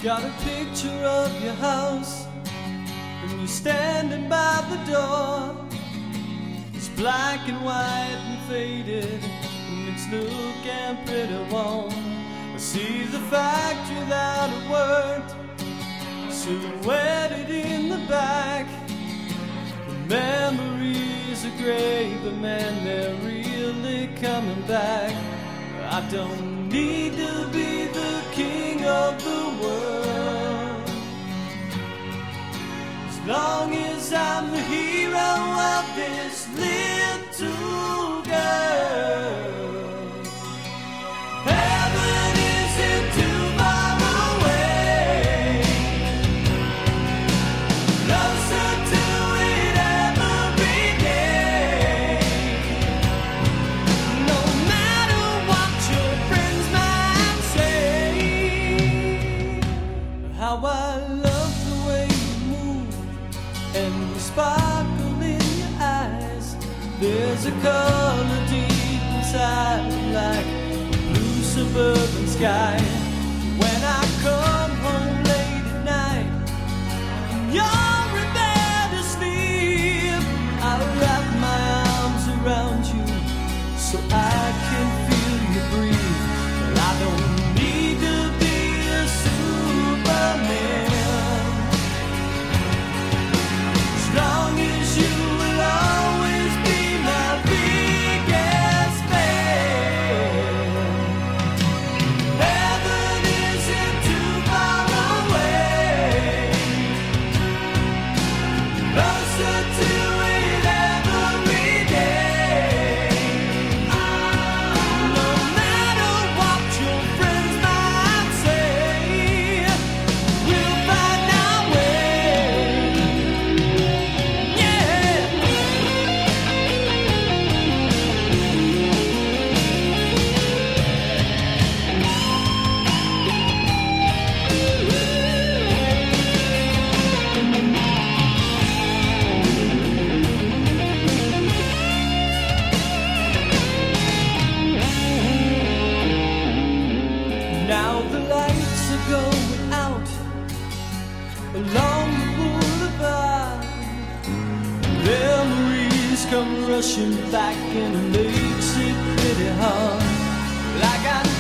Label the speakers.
Speaker 1: Got a picture of your house, and you're standing by the door. It's black and white and faded, and it's looking pretty warm. I see the factory that it worked, silhouetted in the back. The memories are great, but man, they're really coming back. I don't need to be the king of the world, as long as I'm the hero of this little girl. Heaven isn't too far away, closer to it every day. No matter what your friends might say, how I love the way you move and the sparkle in your eyes. There's a color deep inside, like a blue suburban sky. When I come home late at night and you're in bed asleep, I wrap my arms around you so I can feel you breathe. Well, I don't need to be a Superman, as long as you will always be my biggest fan. Heaven isn't too far away, closer to it every day. No matter what your friends might say, we'll find our way. Yeah. Now the lights are going out along the boulevard. Memories come rushing back and it makes it pretty hard. Like I